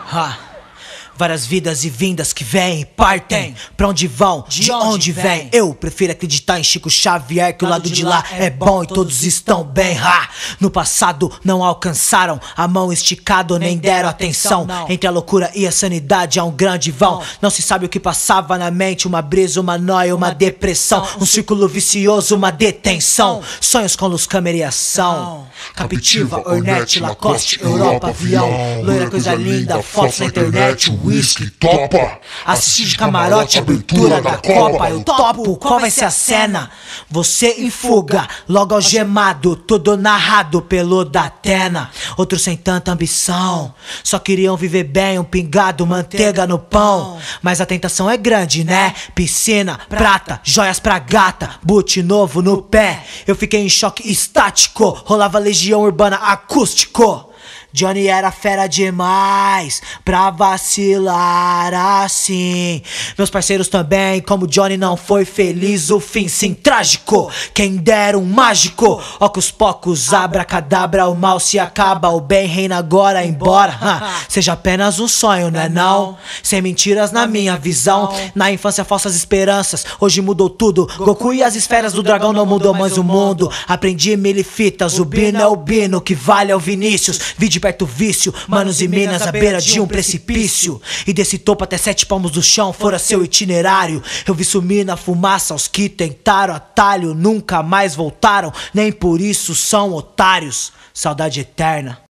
Várias vidas e vindas que vêm e partem. Pra onde vão? De onde vêm? Eu prefiro acreditar em Chico Xavier, que o lado de lá é bom e todos estão bem. No passado não alcançaram a mão esticada, nem deram atenção. Entre a loucura e a sanidade há um grande vão. Não se sabe o que passava na mente, uma brisa, uma nóia, uma depressão, um círculo vicioso, uma detenção. Sonhos com luz, câmera e ação. Captiva, Ornette, Lacoste, Europa, avião. Loira, coisa linda, fotos na internet, whisky, topa. Assistir de camarote, abertura da Copa. Eu topo, qual vai ser a cena? Você em fuga, logo algemado, tudo narrado pelo Datena. Outros sem tanta ambição, só queriam viver bem, um pingado, manteiga no pão. Mas a tentação é grande, né? Piscina, prata, joias pra gata, boot novo no pé. Eu fiquei em choque estático, rolava Legião Urbana acústico. Johnny era fera demais pra vacilar assim. Meus parceiros também, como Johnny não foi feliz, o fim sim trágico. Quem dera um mágico, ocos pocos, abracadabra, o mal se acaba, o bem reina agora, embora seja apenas um sonho, né não? Sem mentiras na minha visão. Na infância falsas esperanças, hoje mudou tudo. Goku e as esferas do dragão não mudou mais o mundo. Aprendi milifitas, o Bino é o Bino, que vale é o Vinícius. Vi de perto vício, manos e minas à beira de um precipício. E desse topo até 7 palmos do chão fora seu itinerário. Eu vi sumir na fumaça os que tentaram atalho, nunca mais voltaram, nem por isso são otários. Saudade eterna.